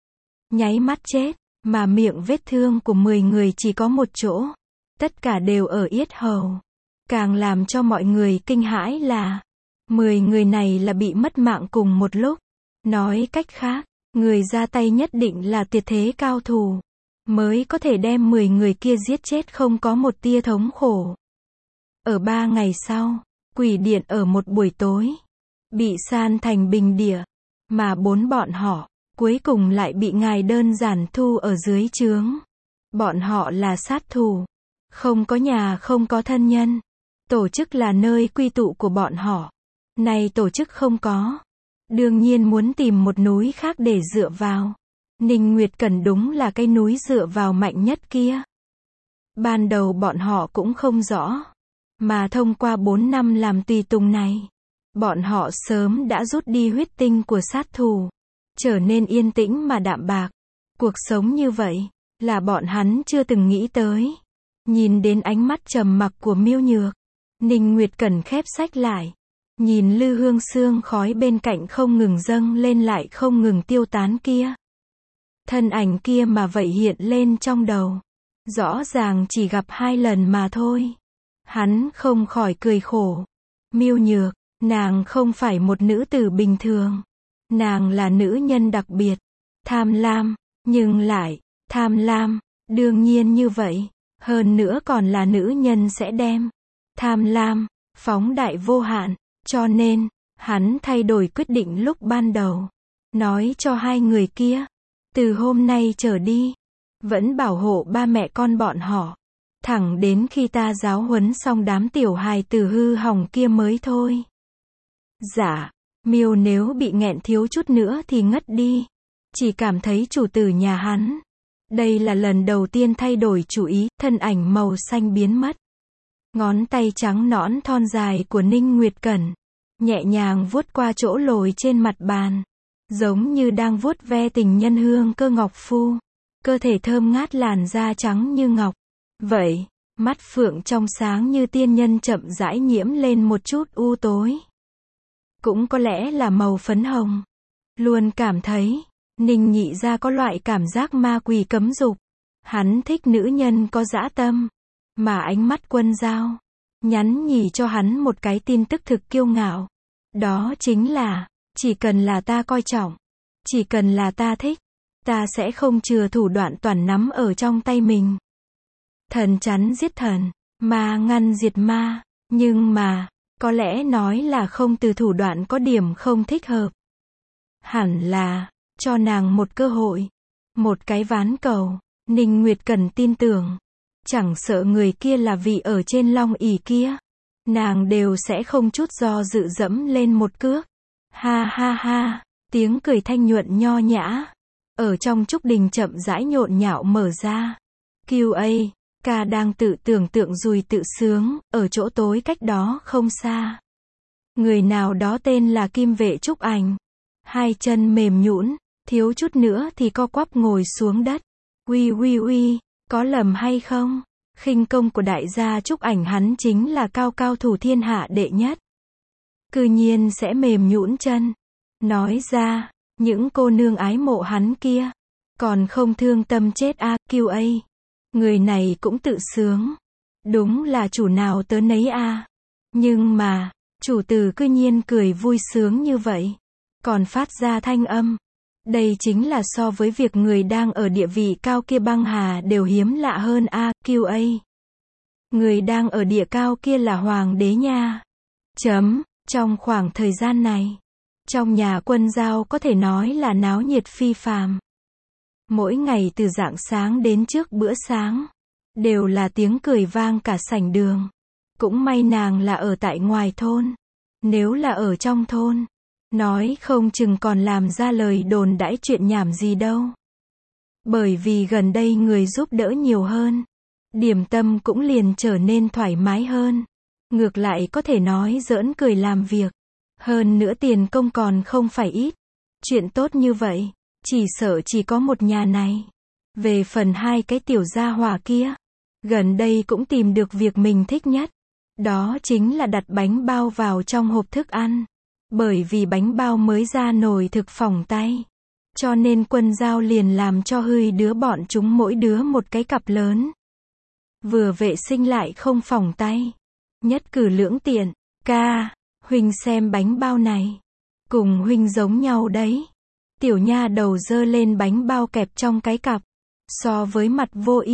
Nháy mắt chết, mà miệng vết thương của 10 người chỉ có một chỗ. Tất cả đều ở yết hầu. Càng làm cho mọi người kinh hãi là 10 người này là bị mất mạng cùng một lúc. Nói cách khác, người ra tay nhất định là tuyệt thế cao thủ, mới có thể đem 10 người kia giết chết không có một tia thống khổ. Ở 3 ngày sau, quỷ điện ở một buổi tối bị san thành bình địa, mà 4 bọn họ cuối cùng lại bị ngài đơn giản thu ở dưới trướng. Bọn họ là sát thủ, không có nhà không có thân nhân. Tổ chức là nơi quy tụ của bọn họ. Nay tổ chức không có, đương nhiên muốn tìm một núi khác để dựa vào. Ninh Nguyệt Cẩn đúng là cái núi dựa vào mạnh nhất kia. Ban đầu bọn họ cũng không rõ, mà thông qua 4 năm làm tùy tùng này, bọn họ sớm đã rút đi huyết tinh của sát thủ, trở nên yên tĩnh mà đạm bạc. Cuộc sống như vậy, là bọn hắn chưa từng nghĩ tới. Nhìn đến ánh mắt trầm mặc của Miêu Nhược, Ninh Nguyệt Cẩn khép sách lại. Nhìn lư hương sương khói bên cạnh không ngừng dâng lên lại không ngừng tiêu tán kia. Thân ảnh kia mà vậy hiện lên trong đầu. Rõ ràng chỉ gặp 2 lần mà thôi. Hắn không khỏi cười khổ. Miêu Nhược, nàng không phải một nữ tử bình thường. Nàng là nữ nhân đặc biệt. Tham lam, nhưng lại, tham lam, đương nhiên như vậy. Hơn nữa còn là nữ nhân sẽ đem tham lam, phóng đại vô hạn. Cho nên, hắn thay đổi quyết định lúc ban đầu. Nói cho 2 người kia, từ hôm nay trở đi, vẫn bảo hộ ba mẹ con bọn họ. Thẳng đến khi ta giáo huấn xong đám tiểu hài tử hư hỏng kia mới thôi. Dạ, Miêu nếu bị nghẹn thiếu chút nữa thì ngất đi. Chỉ cảm thấy chủ tử nhà hắn. Đây là lần đầu tiên thay đổi chủ ý, thân ảnh màu xanh biến mất. Ngón tay trắng nõn thon dài của Ninh Nguyệt Cẩn, nhẹ nhàng vuốt qua chỗ lồi trên mặt bàn. Giống như đang vuốt ve tình nhân hương cơ ngọc phu. Cơ thể thơm ngát làn da trắng như ngọc. Vậy, mắt phượng trong sáng như tiên nhân chậm rãi nhiễm lên một chút u tối. Cũng có lẽ là màu phấn hồng. Luôn cảm thấy, Ninh Nhị gia có loại cảm giác ma quỷ cấm dục. Hắn thích nữ nhân có dã tâm. Mà ánh mắt Quân Giao nhắn nhỉ cho hắn một cái tin tức thực kiêu ngạo. Đó chính là, chỉ cần là ta coi trọng, chỉ cần là ta thích, ta sẽ không chừa thủ đoạn toàn nắm ở trong tay mình. Thần chắn giết thần, ma ngăn diệt ma, nhưng mà, có lẽ nói là không từ thủ đoạn có điểm không thích hợp. Hẳn là, cho nàng một cơ hội, một cái ván cầu. Ninh Nguyệt Cẩn tin tưởng, chẳng sợ người kia là vị ở trên long ỷ kia, nàng đều sẽ không chút do dự dẫm lên một cước. Ha ha ha, tiếng cười thanh nhuận nho nhã, ở trong trúc đình chậm rãi nhộn nhạo mở ra. QA, ca đang tự tưởng tượng rùi tự sướng, ở chỗ tối cách đó không xa. Người nào đó tên là Kim Vệ Trúc Ảnh. 2 chân mềm nhũn, thiếu chút nữa thì co quắp ngồi xuống đất. Uy, có lầm hay không? Khinh công của đại gia Trúc Ảnh hắn chính là cao thủ thiên hạ đệ nhất. Cư nhiên sẽ mềm nhũn chân. Nói ra, những cô nương ái mộ hắn kia, còn không thương tâm chết a. QA. Người này cũng tự sướng. Đúng là chủ nào tớ nấy a. Nhưng mà, chủ tử cư nhiên cười vui sướng như vậy. Còn phát ra thanh âm. Đây chính là so với việc người đang ở địa vị cao kia băng hà đều hiếm lạ hơn a. QA. Người đang ở địa cao kia là hoàng đế nha. Trong khoảng thời gian này, trong nhà Quân Giao có thể nói là náo nhiệt phi phàm. Mỗi ngày từ rạng sáng đến trước bữa sáng, đều là tiếng cười vang cả sảnh đường. Cũng may nàng là ở tại ngoài thôn. Nếu là ở trong thôn, nói không chừng còn làm ra lời đồn đãi chuyện nhảm gì đâu. Bởi vì gần đây người giúp đỡ nhiều hơn, điểm tâm cũng liền trở nên thoải mái hơn. Ngược lại có thể nói giỡn cười làm việc. Hơn nữa tiền công còn không phải ít. Chuyện tốt như vậy, chỉ sợ chỉ có một nhà này. Về phần 2 cái tiểu gia hỏa kia, gần đây cũng tìm được việc mình thích nhất. Đó chính là đặt bánh bao vào trong hộp thức ăn. Bởi vì bánh bao mới ra nồi thực phỏng tay. Cho nên Quân Giao liền làm cho hư đứa bọn chúng mỗi đứa một cái cặp lớn. Vừa vệ sinh lại không phỏng tay. Nhất cử lưỡng tiện. Ca, huynh xem bánh bao này. Cùng huynh giống nhau đấy. Tiểu nha đầu giơ lên bánh bao kẹp trong cái cặp. So với mặt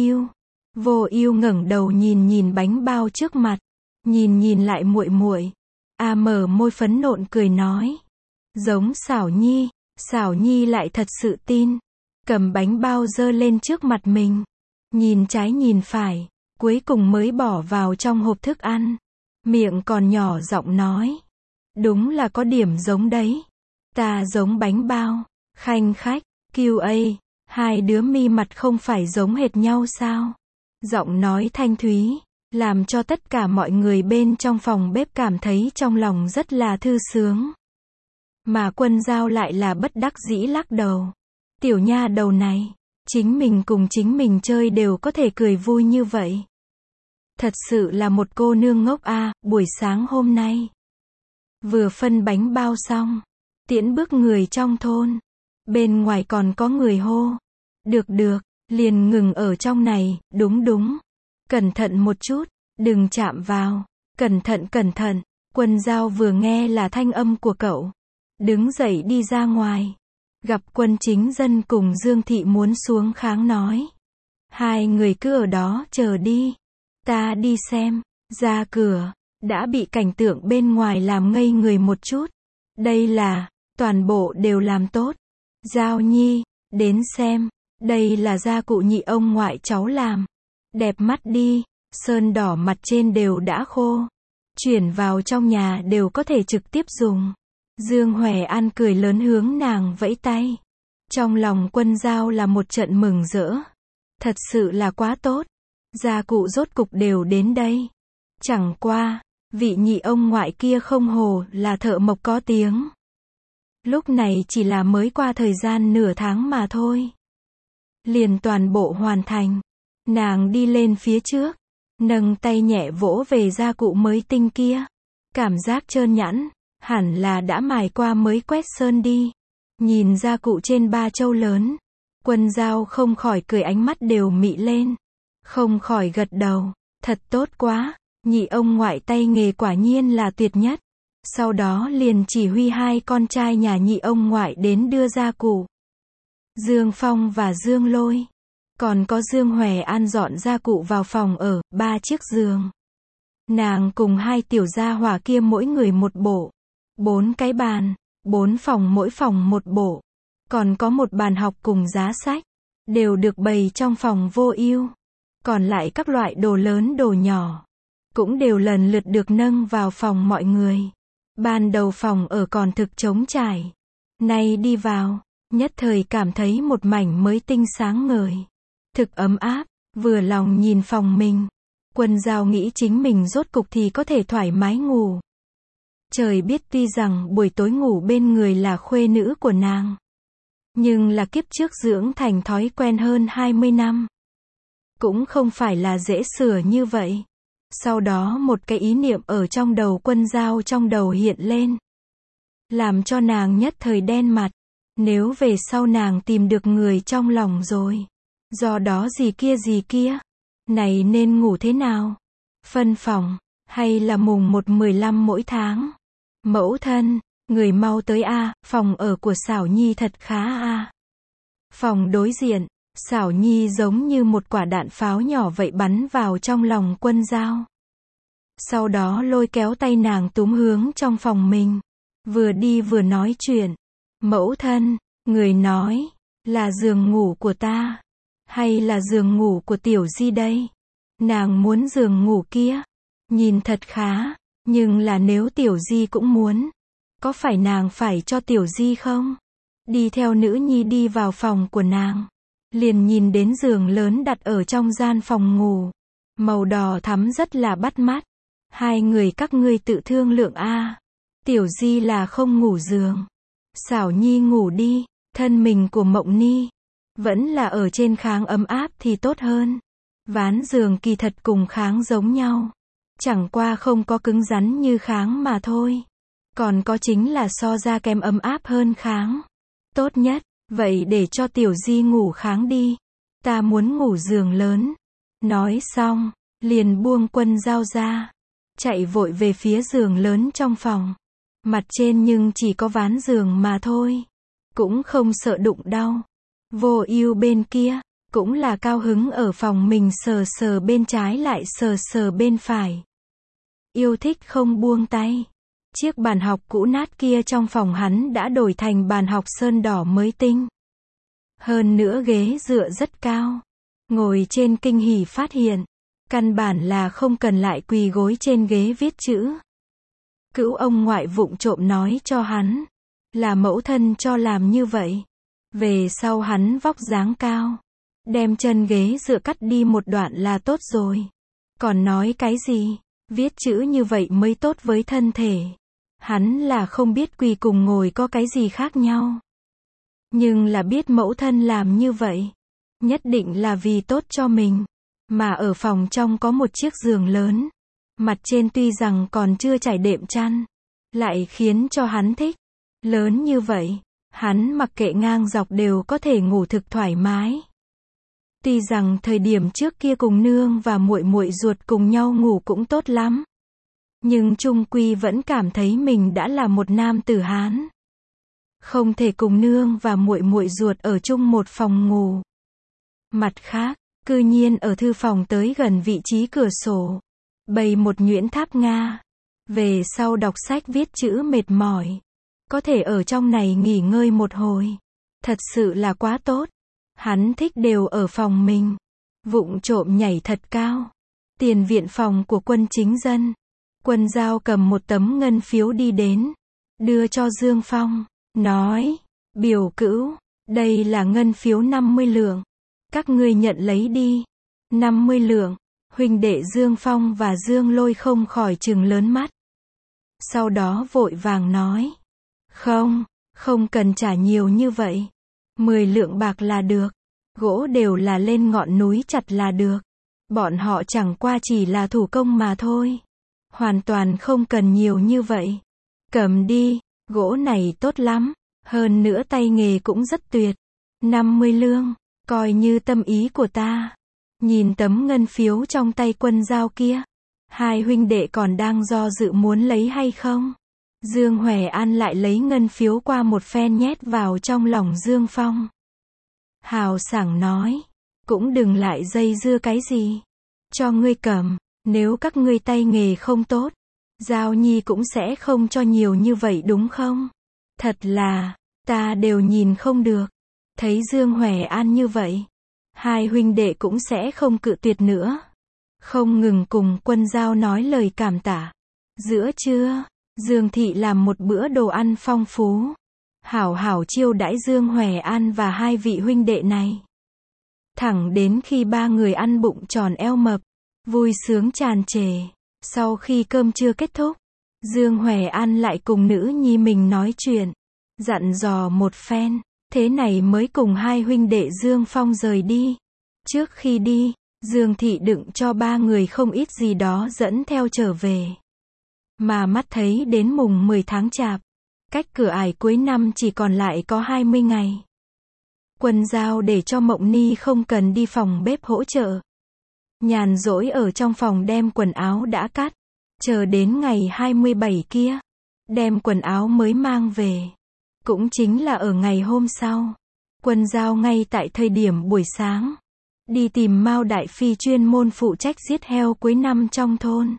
Vô Ưu ngẩng đầu nhìn bánh bao trước mặt. Nhìn lại muội muội. Mở môi phấn nộn cười nói. Giống Xảo Nhi lại thật sự tin. Cầm bánh bao giơ lên trước mặt mình. Nhìn trái nhìn phải. Cuối cùng mới bỏ vào trong hộp thức ăn. Miệng còn nhỏ giọng nói. Đúng là có điểm giống đấy. Ta giống bánh bao. Khanh khách. QA. 2 đứa mi mặt không phải giống hệt nhau sao? Giọng nói thanh thúy, làm cho tất cả mọi người bên trong phòng bếp cảm thấy trong lòng rất là thư sướng. Mà Quân Giao lại là bất đắc dĩ lắc đầu. Tiểu nha đầu này, Chính mình cùng chính mình chơi đều có thể cười vui như vậy. Thật sự là một cô nương ngốc a. Buổi sáng hôm nay, vừa phân bánh bao xong, tiễn bước người trong thôn. Bên ngoài còn có người hô. Được được, liền ngừng ở trong này, đúng đúng. Cẩn thận một chút, đừng chạm vào. Cẩn thận cẩn thận. Quân Giao vừa nghe là thanh âm của cậu, đứng dậy đi ra ngoài. Gặp Quân Chính Dân cùng Dương Thị muốn xuống kháng nói. Hai người cứ ở đó chờ đi. Ta đi xem. Ra cửa, đã bị cảnh tượng bên ngoài làm ngây người một chút. Đây là, toàn bộ đều làm tốt. Giao Nhi, đến xem. Đây là gia cụ nhị ông ngoại cháu làm. Đẹp mắt đi. Sơn đỏ mặt trên đều đã khô. Chuyển vào trong nhà đều có thể trực tiếp dùng. Dương Hoè An cười lớn hướng nàng vẫy tay. Trong lòng Quân Giao là một trận mừng rỡ. Thật sự là quá tốt. Gia cụ rốt cục đều đến đây. Chẳng qua, vị nhị ông ngoại kia không hồ là thợ mộc có tiếng. Lúc này chỉ là mới qua thời gian nửa tháng mà thôi. Liền toàn bộ hoàn thành. Nàng đi lên phía trước, nâng tay nhẹ vỗ về gia cụ mới tinh kia. Cảm giác trơn nhẵn, hẳn là đã mài qua mới quét sơn đi. Nhìn gia cụ trên ba châu lớn, Quân Giao không khỏi cười, ánh mắt đều mị lên. Không khỏi gật đầu, thật tốt quá, nhị ông ngoại tay nghề quả nhiên là tuyệt nhất. Sau đó liền chỉ huy hai con trai nhà nhị ông ngoại đến đưa gia cụ. Dương Phong và Dương Lôi, còn có Dương Hoè An dọn gia cụ vào phòng ở, 3 chiếc giường. Nàng cùng hai tiểu gia hỏa kia mỗi người một bộ. 4 cái bàn, 4 phòng mỗi phòng một bộ. Còn có một bàn học cùng giá sách, đều được bày trong phòng Vô Ưu. Còn lại các loại đồ lớn đồ nhỏ, cũng đều lần lượt được nâng vào phòng mọi người. Ban đầu phòng ở còn thực trống trải. Nay đi vào, nhất thời cảm thấy một mảnh mới tinh sáng ngời. Thực ấm áp, vừa lòng nhìn phòng mình. Quân Giao nghĩ chính mình rốt cục thì có thể thoải mái ngủ. Trời biết tuy rằng buổi tối ngủ bên người là khuê nữ của nàng, nhưng là kiếp trước dưỡng thành thói quen hơn 20 năm. Cũng không phải là dễ sửa như vậy. Sau đó một cái ý niệm ở trong đầu Quân Giao trong đầu hiện lên. Làm cho nàng nhất thời đen mặt. Nếu về sau nàng tìm được người trong lòng rồi, do đó gì kia, này nên ngủ thế nào? Phân phòng, hay là mùng 1/15 mỗi tháng? Mẫu thân, người mau tới a, phòng ở của Xảo Nhi thật khá a. Phòng đối diện, Xảo Nhi giống như một quả đạn pháo nhỏ vậy bắn vào trong lòng Quân Giao. Sau đó lôi kéo tay nàng túm hướng trong phòng mình. Vừa đi vừa nói chuyện. Mẫu thân, người nói, là giường ngủ của ta, hay là giường ngủ của Tiểu Di đây? Nàng muốn giường ngủ kia. Nhìn thật khá, nhưng là nếu Tiểu Di cũng muốn, có phải nàng phải cho Tiểu Di không? Đi theo nữ nhi đi vào phòng của nàng, liền nhìn đến giường lớn đặt ở trong gian phòng ngủ. Màu đỏ thắm rất là bắt mắt. Hai người các ngươi tự thương lượng a. Tiểu Di là không ngủ giường. Xảo Nhi ngủ đi, thân mình của Mộng Ni vẫn là ở trên kháng ấm áp thì tốt hơn. Ván giường kỳ thật cùng kháng giống nhau, chẳng qua không có cứng rắn như kháng mà thôi. Còn có chính là so ra kém ấm áp hơn kháng. Tốt nhất, vậy để cho Tiểu Di ngủ kháng đi. Ta muốn ngủ giường lớn. Nói xong, liền buông Quân Giao ra, chạy vội về phía giường lớn trong phòng. Mặt trên nhưng chỉ có ván giường mà thôi, cũng không sợ đụng đau. Vô Ưu bên kia, cũng là cao hứng ở phòng mình sờ sờ bên trái lại sờ sờ bên phải. Yêu thích không buông tay. Chiếc bàn học cũ nát kia trong phòng hắn đã đổi thành bàn học sơn đỏ mới tinh. Hơn nữa ghế dựa rất cao. Ngồi trên kinh hỉ phát hiện, căn bản là không cần lại quỳ gối trên ghế viết chữ. Cữu ông ngoại vụng trộm nói cho hắn, là mẫu thân cho làm như vậy. Về sau hắn vóc dáng cao, đem chân ghế dựa cắt đi một đoạn là tốt rồi. Còn nói cái gì, viết chữ như vậy mới tốt với thân thể. Hắn là không biết quỳ cùng ngồi có cái gì khác nhau. Nhưng là biết mẫu thân làm như vậy, Nhất định là vì tốt cho mình. Mà ở phòng trong có một chiếc giường lớn. Mặt trên tuy rằng còn chưa trải đệm chăn, lại khiến cho hắn thích. Lớn như vậy, hắn mặc kệ ngang dọc đều có thể ngủ thực thoải mái. Tuy rằng thời điểm trước kia cùng nương và muội muội ruột cùng nhau ngủ cũng tốt lắm, nhưng chung quy vẫn cảm thấy mình đã là một nam tử Hán, không thể cùng nương và muội muội ruột ở chung một phòng ngủ. Mặt khác, cư nhiên ở thư phòng tới gần vị trí cửa sổ, bày một nhuyễn tháp Nga. Về sau đọc sách viết chữ mệt mỏi, có thể ở trong này nghỉ ngơi một hồi. Thật sự là quá tốt. Hắn thích đều ở phòng mình. Vụng trộm nhảy thật cao. Tiền viện phòng của Quân Chính Dân. Quân Giao cầm một tấm ngân phiếu đi đến, đưa cho Dương Phong, nói, biểu cữu, đây là ngân phiếu 50 lượng. Các ngươi nhận lấy đi. 50 lượng. Huynh đệ Dương Phong và Dương Lôi không khỏi trừng lớn mắt. Sau đó vội vàng nói, không cần trả nhiều như vậy. 10 lượng bạc là được. Gỗ đều là lên ngọn núi chặt là được. Bọn họ chẳng qua chỉ là thủ công mà thôi. Hoàn toàn không cần nhiều như vậy. Cầm đi, gỗ này tốt lắm. Hơn nữa tay nghề cũng rất tuyệt. 50 lương, coi như tâm ý của ta. Nhìn tấm ngân phiếu trong tay Quân Giao kia, hai huynh đệ còn đang do dự muốn lấy hay không. Dương Hoè An lại lấy ngân phiếu qua một phen nhét vào trong lòng Dương Phong. Hào sảng nói, cũng đừng lại dây dưa cái gì. Cho ngươi cầm, nếu các ngươi tay nghề không tốt, Giao Nhi cũng sẽ không cho nhiều như vậy đúng không? Thật là, ta đều nhìn không được. Thấy Dương Hoè An như vậy, hai huynh đệ cũng sẽ không cự tuyệt nữa. Không ngừng cùng Quân Giao nói lời cảm tạ. Giữa trưa, Dương thị làm một bữa đồ ăn phong phú. Hảo hảo chiêu đãi Dương Hoè An và hai vị huynh đệ này. Thẳng đến khi ba người ăn bụng tròn eo mập, vui sướng tràn trề. Sau khi cơm trưa kết thúc, Dương Hoè An lại cùng nữ nhi mình nói chuyện, dặn dò một phen. Thế này mới cùng hai huynh đệ Dương Phong rời đi. Trước khi đi, Dương thị đựng cho ba người không ít gì đó dẫn theo trở về. Mà mắt thấy đến mùng 10 tháng Chạp, cách cửa ải cuối năm chỉ còn lại có 20 ngày. Quân Giao để cho Mộng Ni không cần đi phòng bếp hỗ trợ. Nhàn rỗi ở trong phòng đem quần áo đã cắt. Chờ đến ngày 27 kia, đem quần áo mới mang về. Cũng chính là ở ngày hôm sau. Quân Giao ngay tại thời điểm buổi sáng, đi tìm Mao Đại Phi chuyên môn phụ trách giết heo cuối năm trong thôn.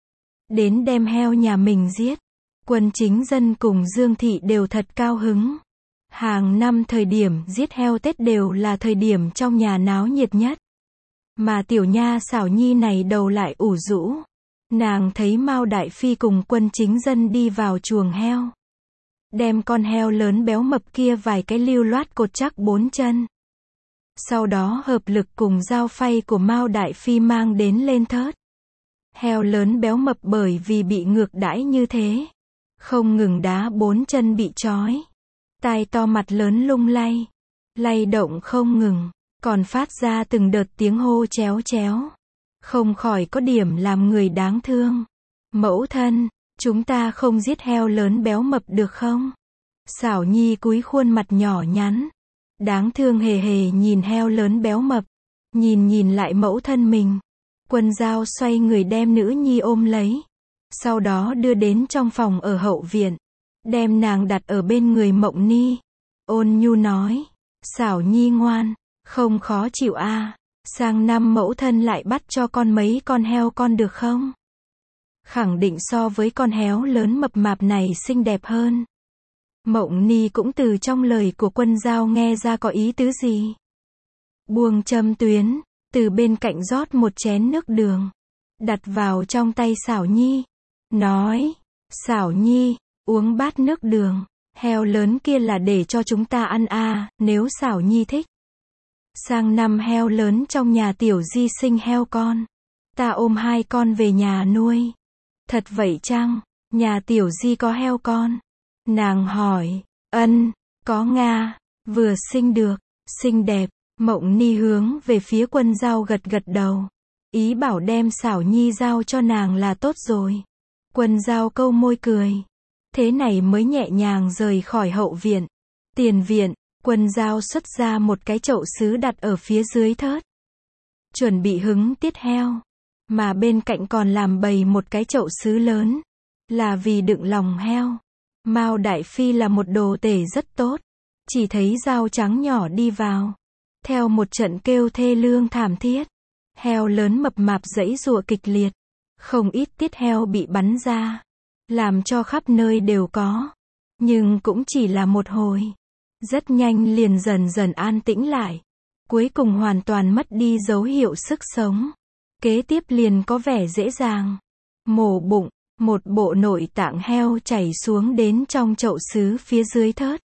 Đến đem heo nhà mình giết. Quân Chính Dân cùng Dương thị đều thật cao hứng. Hàng năm thời điểm giết heo Tết đều là thời điểm trong nhà náo nhiệt nhất. Mà tiểu nha Xảo Nhi này đầu lại ủ rũ. Nàng thấy Mao Đại Phi cùng Quân Chính Dân đi vào chuồng heo. Đem con heo lớn béo mập kia vài cái lưu loát cột chắc 4 chân. Sau đó hợp lực cùng dao phay của Mao Đại Phi mang đến lên thớt. Heo lớn béo mập bởi vì bị ngược đãi như thế, không ngừng đá 4 chân bị trói. Tai to mặt lớn lung lay, lay động không ngừng, còn phát ra từng đợt tiếng hô chéo chéo. Không khỏi có điểm làm người đáng thương. Mẫu thân, chúng ta không giết heo lớn béo mập được không? Xảo Nhi cúi khuôn mặt nhỏ nhắn, đáng thương hề hề nhìn heo lớn béo mập. Nhìn lại mẫu thân mình. Quân Giao xoay người đem nữ nhi ôm lấy. Sau đó đưa đến trong phòng ở hậu viện. Đem nàng đặt ở bên người Mộng Ni. Ôn nhu nói, Xảo Nhi ngoan, không khó chịu a. Sang năm mẫu thân lại bắt cho con mấy con heo con được không? Khẳng định so với con heo lớn mập mạp này xinh đẹp hơn. Mộng Ni cũng từ trong lời của Quân Giao nghe ra có ý tứ gì. Buông châm tuyến, từ bên cạnh rót một chén nước đường, đặt vào trong tay Xảo Nhi. Nói, Xảo Nhi, uống bát nước đường. Heo lớn kia là để cho chúng ta ăn à, nếu Xảo Nhi thích. Sang năm heo lớn trong nhà Tiểu Di sinh heo con. Ta ôm 2 con về nhà nuôi. Thật vậy chăng? Nhà Tiểu Di có heo con? Nàng hỏi, ân, có Nga, vừa sinh được, xinh đẹp, Mộng Ni hướng về phía Quân Dao gật gật đầu. Ý bảo đem Xảo Nhi giao cho nàng là tốt rồi. Quân Dao câu môi cười. Thế này mới nhẹ nhàng rời khỏi hậu viện. Tiền viện, Quân Dao xuất ra một cái chậu sứ đặt ở phía dưới thớt. Chuẩn bị hứng tiết heo. Mà bên cạnh còn làm bày một cái chậu sứ lớn. Là vì đựng lòng heo. Mao Đại Phi là một đồ tể rất tốt. Chỉ thấy dao trắng nhỏ đi vào. Theo một trận kêu thê lương thảm thiết. Heo lớn mập mạp giãy giụa kịch liệt. Không ít tiết heo bị bắn ra. Làm cho khắp nơi đều có. Nhưng cũng chỉ là một hồi. Rất nhanh liền dần dần an tĩnh lại. Cuối cùng hoàn toàn mất đi dấu hiệu sức sống. Kế tiếp liền có vẻ dễ dàng. Mổ bụng, một bộ nội tạng heo chảy xuống đến trong chậu sứ phía dưới thớt.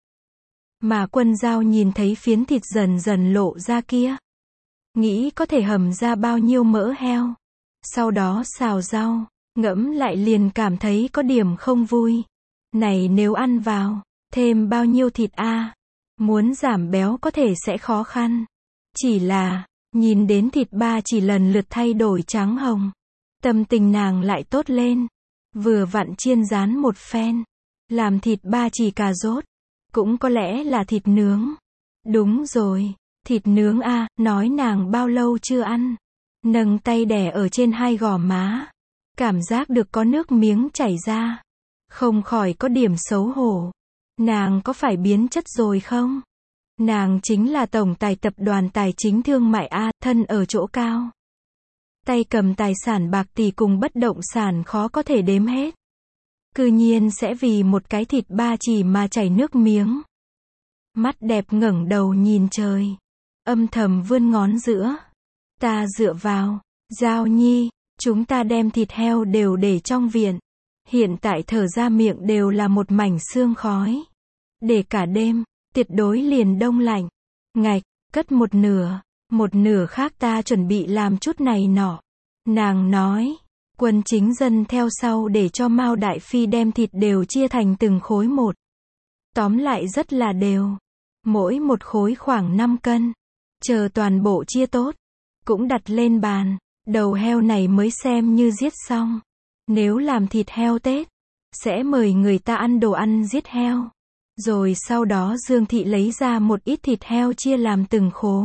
Mà Quân Dao nhìn thấy phiến thịt dần dần lộ ra kia. Nghĩ có thể hầm ra bao nhiêu mỡ heo. Sau đó xào rau, ngẫm lại liền cảm thấy có điểm không vui. Này nếu ăn vào, thêm bao nhiêu thịt a? Muốn giảm béo có thể sẽ khó khăn. Chỉ là, nhìn đến thịt ba chỉ lần lượt thay đổi trắng hồng. Tâm tình nàng lại tốt lên. Vừa vặn chiên rán một phen. Làm thịt ba chỉ cà rốt. Cũng có lẽ là thịt nướng. Đúng rồi, thịt nướng a, nói nàng bao lâu chưa ăn. Nâng tay đè ở trên hai gò má. Cảm giác được có nước miếng chảy ra. Không khỏi có điểm xấu hổ. Nàng có phải biến chất rồi không? Nàng chính là tổng tài tập đoàn tài chính thương mại A, thân ở chỗ cao. Tay cầm tài sản bạc tỷ cùng bất động sản khó có thể đếm hết. Cư nhiên sẽ vì một cái thịt ba chỉ mà chảy nước miếng. Mắt đẹp ngẩng đầu nhìn trời. Âm thầm vươn ngón giữa. Ta dựa vào. Dao Nhi, chúng ta đem thịt heo đều để trong viện. Hiện tại thở ra miệng đều là một mảnh sương khói. Để cả đêm, tuyệt đối liền đông lạnh. Ngạch, cất một nửa khác ta chuẩn bị làm chút này nọ. Nàng nói, Quân Chính Dân theo sau để cho Mao Đại Phi đem thịt đều chia thành từng khối một. Tóm lại rất là đều. Mỗi một khối khoảng 5 cân. Chờ toàn bộ chia tốt. Cũng đặt lên bàn. Đầu heo này mới xem như giết xong. Nếu làm thịt heo Tết, sẽ mời người ta ăn đồ ăn giết heo. Rồi sau đó Dương Thị lấy ra một ít thịt heo chia làm từng khố.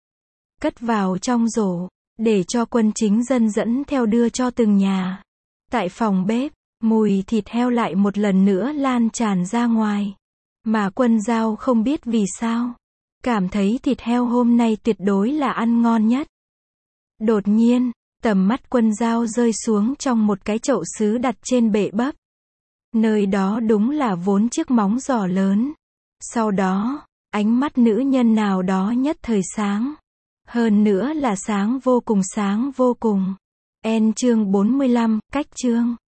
Cất vào trong rổ, để cho Quân Chính Dân dẫn theo đưa cho từng nhà. Tại phòng bếp, mùi thịt heo lại một lần nữa lan tràn ra ngoài. Mà Quân Dao không biết vì sao. Cảm thấy thịt heo hôm nay tuyệt đối là ăn ngon nhất. Đột nhiên, tầm mắt Quân Dao rơi xuống trong một cái chậu sứ đặt trên bệ bắp. Nơi đó đúng là vốn chiếc móng giò lớn. Sau đó, ánh mắt nữ nhân nào đó nhất thời sáng. Hơn nữa là sáng vô cùng. Chương 45, cách chương.